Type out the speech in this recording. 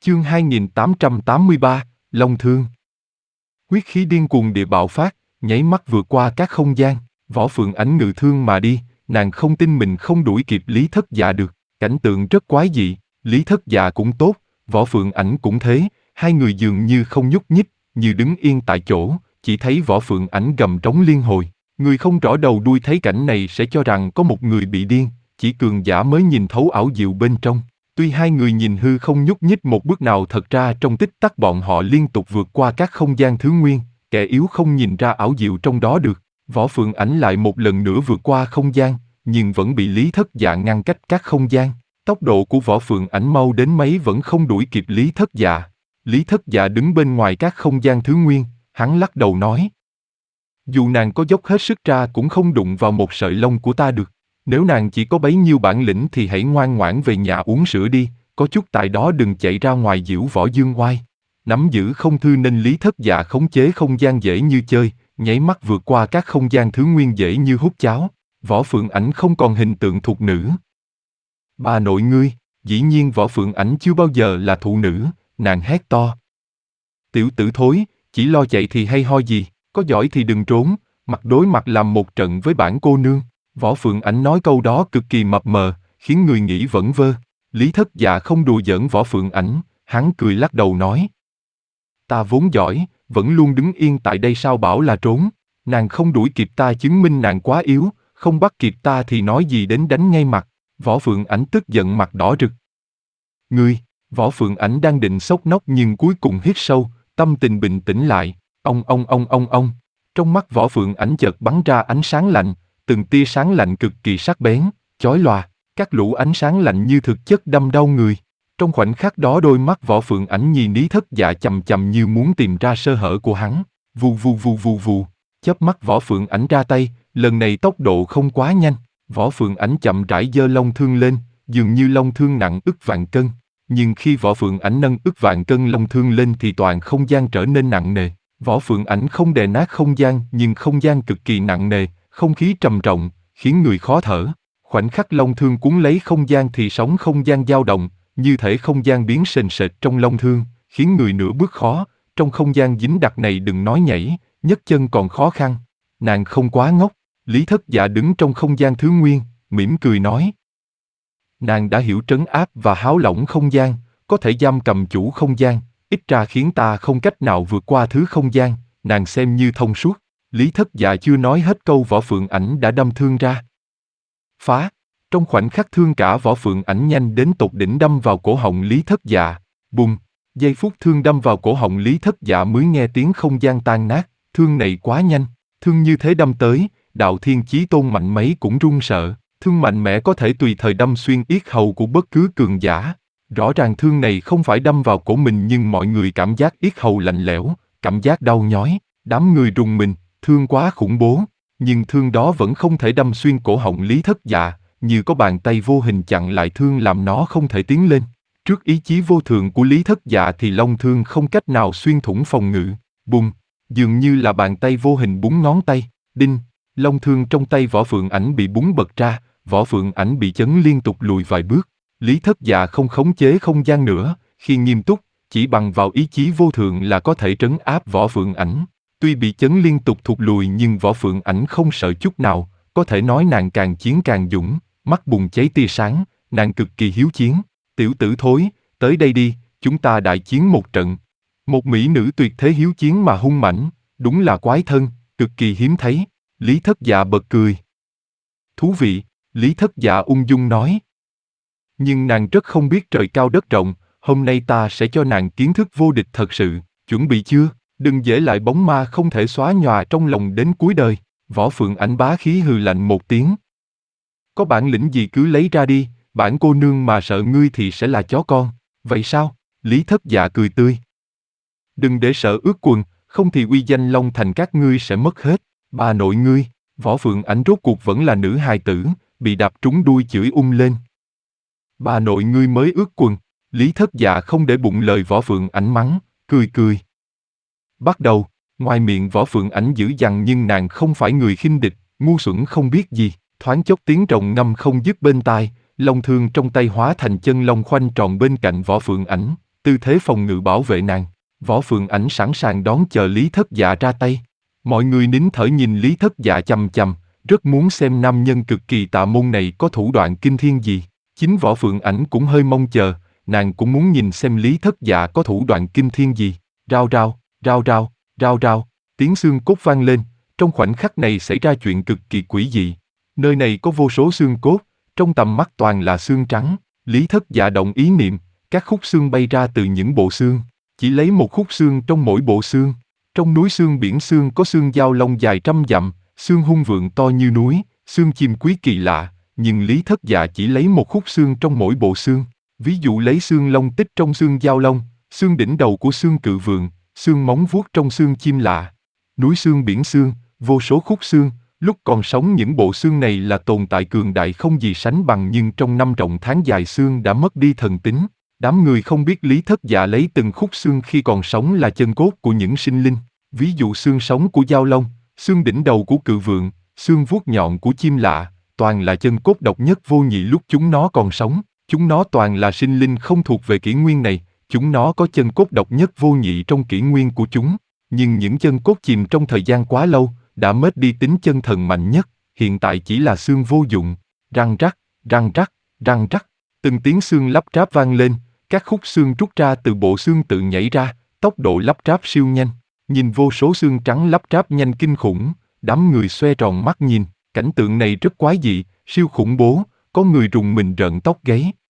Chương 2883, Long Thương. Huyết khí điên cuồng địa bạo phát, nháy mắt vượt qua các không gian, Võ Phượng Ảnh ngự thương mà đi, nàng không tin mình không đuổi kịp Lý Thất Dạ được, cảnh tượng rất quái dị, Lý Thất Dạ cũng tốt, Võ Phượng Ảnh cũng thế, hai người dường như không nhúc nhích, như đứng yên tại chỗ, chỉ thấy Võ Phượng Ảnh gầm trống liên hồi. Người không rõ đầu đuôi thấy cảnh này sẽ cho rằng có một người bị điên, chỉ cường giả mới nhìn thấu ảo diệu bên trong. Tuy hai người nhìn hư không nhúc nhích một bước nào, thật ra trong tích tắc bọn họ liên tục vượt qua các không gian thứ nguyên, kẻ yếu không nhìn ra ảo diệu trong đó được. Võ Phượng Ảnh lại một lần nữa vượt qua không gian, nhưng vẫn bị Lý Thất Dạ ngăn cách các không gian. Tốc độ của Võ Phượng Ảnh mau đến mấy vẫn không đuổi kịp Lý Thất Dạ. Lý Thất Dạ đứng bên ngoài các không gian thứ nguyên, hắn lắc đầu nói: dù nàng có dốc hết sức ra cũng không đụng vào một sợi lông của ta được. Nếu nàng chỉ có bấy nhiêu bản lĩnh thì hãy ngoan ngoãn về nhà uống sữa đi, có chút tại đó đừng chạy ra ngoài giễu võ dương oai. Nắm giữ không thư nên Lý Thất Dạ khống chế không gian dễ như chơi, nháy mắt vượt qua các không gian thứ nguyên dễ như hút cháo. Võ Phượng Ảnh không còn hình tượng thục nữ. Bà nội ngươi, dĩ nhiên Võ Phượng Ảnh chưa bao giờ là thụ nữ, nàng hét to: tiểu tử thối, chỉ lo chạy thì hay ho gì, có giỏi thì đừng trốn, mặt đối mặt làm một trận với bản cô nương. Võ Phượng Ảnh nói câu đó cực kỳ mập mờ, khiến người nghĩ vẩn vơ. Lý Thất Dạ không đùa giỡn Võ Phượng Ảnh, hắn cười lắc đầu nói: ta vốn giỏi, vẫn luôn đứng yên tại đây sao bảo là trốn, nàng không đuổi kịp ta chứng minh nàng quá yếu, không bắt kịp ta thì nói gì đến đánh ngay mặt. Võ Phượng Ảnh tức giận mặt đỏ rực. Ngươi, Võ Phượng Ảnh đang định sốc nóc nhưng cuối cùng hít sâu, tâm tình bình tĩnh lại. Ông. Trong mắt Võ Phượng Ảnh chợt bắn ra ánh sáng lạnh, từng tia sáng lạnh cực kỳ sắc bén, chói lòa, các lũ ánh sáng lạnh như thực chất đâm đau người. Trong khoảnh khắc đó đôi mắt Võ Phượng Ảnh nhìn Lý Thất Dạ chằm chằm như muốn tìm ra sơ hở của hắn. Vù. Chớp mắt Võ Phượng Ảnh ra tay, lần này tốc độ không quá nhanh. Võ Phượng Ảnh chậm rãi giơ long thương lên, dường như long thương nặng ức vạn cân. Nhưng khi Võ Phượng Ảnh nâng ức vạn cân long thương lên thì toàn không gian trở nên nặng nề. Võ Phượng Ảnh không đè nát không gian, nhưng không gian cực kỳ nặng nề, không khí trầm trọng, khiến người khó thở. Khoảnh khắc long thương cuốn lấy không gian thì sóng không gian dao động, như thể không gian biến sền sệt trong long thương, khiến người nửa bước khó. Trong không gian dính đặc này đừng nói nhảy, nhấc chân còn khó khăn. Nàng không quá ngốc. Lý Thất Dạ đứng trong không gian thứ nguyên, mỉm cười nói: nàng đã hiểu trấn áp và háo lỏng không gian, có thể giam cầm chủ không gian, ít ra khiến ta không cách nào vượt qua thứ không gian, nàng xem như thông suốt. Lý Thất Dạ chưa nói hết câu Võ Phượng Ảnh đã đâm thương ra. Phá! Trong khoảnh khắc thương cả Võ Phượng Ảnh nhanh đến tột đỉnh đâm vào cổ họng Lý Thất Dạ. Bùng! Giây phút thương đâm vào cổ họng Lý Thất Dạ mới nghe tiếng không gian tan nát, thương này quá nhanh, thương như thế đâm tới, đạo thiên chí tôn mạnh mấy cũng run sợ. Thương mạnh mẽ có thể tùy thời đâm xuyên yết hầu của bất cứ cường giả. Rõ ràng thương này không phải đâm vào cổ mình nhưng mọi người cảm giác yết hầu lạnh lẽo, cảm giác đau nhói, đám người rùng mình, thương quá khủng bố. Nhưng thương đó vẫn không thể đâm xuyên cổ họng Lý Thất Dạ, như có bàn tay vô hình chặn lại thương làm nó không thể tiến lên. Trước ý chí vô thượng của Lý Thất Dạ thì long thương không cách nào xuyên thủng phòng ngự. Bùng! Dường như là bàn tay vô hình búng ngón tay. Đinh! Long thương trong tay Võ Phượng Ảnh bị búng bật ra. Võ Phượng Ảnh bị chấn liên tục lùi vài bước. Lý Thất Dạ không khống chế không gian nữa, khi nghiêm túc, chỉ bằng vào ý chí vô thượng là có thể trấn áp Võ Phượng Ảnh. Tuy bị chấn liên tục thụt lùi nhưng Võ Phượng Ảnh không sợ chút nào, có thể nói nàng càng chiến càng dũng, mắt bùng cháy tia sáng, nàng cực kỳ hiếu chiến. Tiểu tử thối, tới đây đi, chúng ta đại chiến một trận. Một mỹ nữ tuyệt thế hiếu chiến mà hung mãnh, đúng là quái thân, cực kỳ hiếm thấy. Lý Thất Dạ bật cười. Thú vị. Lý Thất Dạ ung dung nói. Nhưng nàng rất không biết trời cao đất rộng, hôm nay ta sẽ cho nàng kiến thức vô địch thật sự, chuẩn bị chưa? Đừng để lại bóng ma không thể xóa nhòa trong lòng đến cuối đời. Võ Phượng Ảnh bá khí hừ lạnh một tiếng. Có bản lĩnh gì cứ lấy ra đi, bản cô nương mà sợ ngươi thì sẽ là chó con. Vậy sao? Lý Thất Dạ cười tươi. Đừng để sợ ướt quần, không thì uy danh Long Thành các ngươi sẽ mất hết. Bà nội ngươi, Võ Phượng Ảnh rốt cuộc vẫn là nữ hài tử, bị đạp trúng đuôi chửi lên. Bà nội ngươi mới ướt quần. Lý Thất Dạ không để bụng lời Võ Phượng Ảnh mắng, cười. Bắt đầu, ngoài miệng Võ Phượng Ảnh dữ dằn nhưng nàng không phải người khinh địch, ngu xuẩn không biết gì. Thoáng chốc tiếng rồng ngâm không dứt bên tai, long thương trong tay hóa thành chân long khoanh tròn bên cạnh Võ Phượng Ảnh, tư thế phòng ngự bảo vệ nàng. Võ Phượng Ảnh sẵn sàng đón chờ Lý Thất Dạ ra tay. Mọi người nín thở nhìn Lý Thất Dạ chằm chằm, rất muốn xem nam nhân cực kỳ tà môn này có thủ đoạn kinh thiên gì. Chính Võ Phượng Ảnh cũng hơi mong chờ, nàng cũng muốn nhìn xem Lý Thất Dạ có thủ đoạn kinh thiên gì. Rao rao, rao rao, rao rao, tiếng xương cốt vang lên, trong khoảnh khắc này xảy ra chuyện cực kỳ quỷ dị. Nơi này có vô số xương cốt, trong tầm mắt toàn là xương trắng. Lý Thất Dạ động ý niệm, các khúc xương bay ra từ những bộ xương. Chỉ lấy một khúc xương trong mỗi bộ xương. Trong núi xương biển xương có xương giao long dài trăm dặm, xương hung vượng to như núi, xương chim quý kỳ lạ, nhưng Lý Thất Dạ chỉ lấy một khúc xương trong mỗi bộ xương. Ví dụ lấy xương long tích trong xương giao long, xương đỉnh đầu của xương cự vượng, xương móng vuốt trong xương chim lạ. Núi xương biển xương, vô số khúc xương, lúc còn sống những bộ xương này là tồn tại cường đại không gì sánh bằng, nhưng trong năm rộng tháng dài xương đã mất đi thần tính. Đám người không biết Lý Thất Dạ lấy từng khúc xương khi còn sống là chân cốt của những sinh linh. Ví dụ xương sống của giao long, xương đỉnh đầu của cự vượng, xương vuốt nhọn của chim lạ, toàn là chân cốt độc nhất vô nhị lúc chúng nó còn sống. Chúng nó toàn là sinh linh không thuộc về kỷ nguyên này, chúng nó có chân cốt độc nhất vô nhị trong kỷ nguyên của chúng. Nhưng những chân cốt chìm trong thời gian quá lâu, đã mất đi tính chân thần mạnh nhất, hiện tại chỉ là xương vô dụng. Răng rắc, răng rắc, răng rắc, từng tiếng xương lắp ráp vang lên, các khúc xương rút ra từ bộ xương tự nhảy ra, tốc độ lắp ráp siêu nhanh. Nhìn vô số xương trắng lắp ráp nhanh kinh khủng, đám người xoe tròn mắt nhìn, cảnh tượng này rất quái dị, siêu khủng bố, có người rùng mình rợn tóc gáy.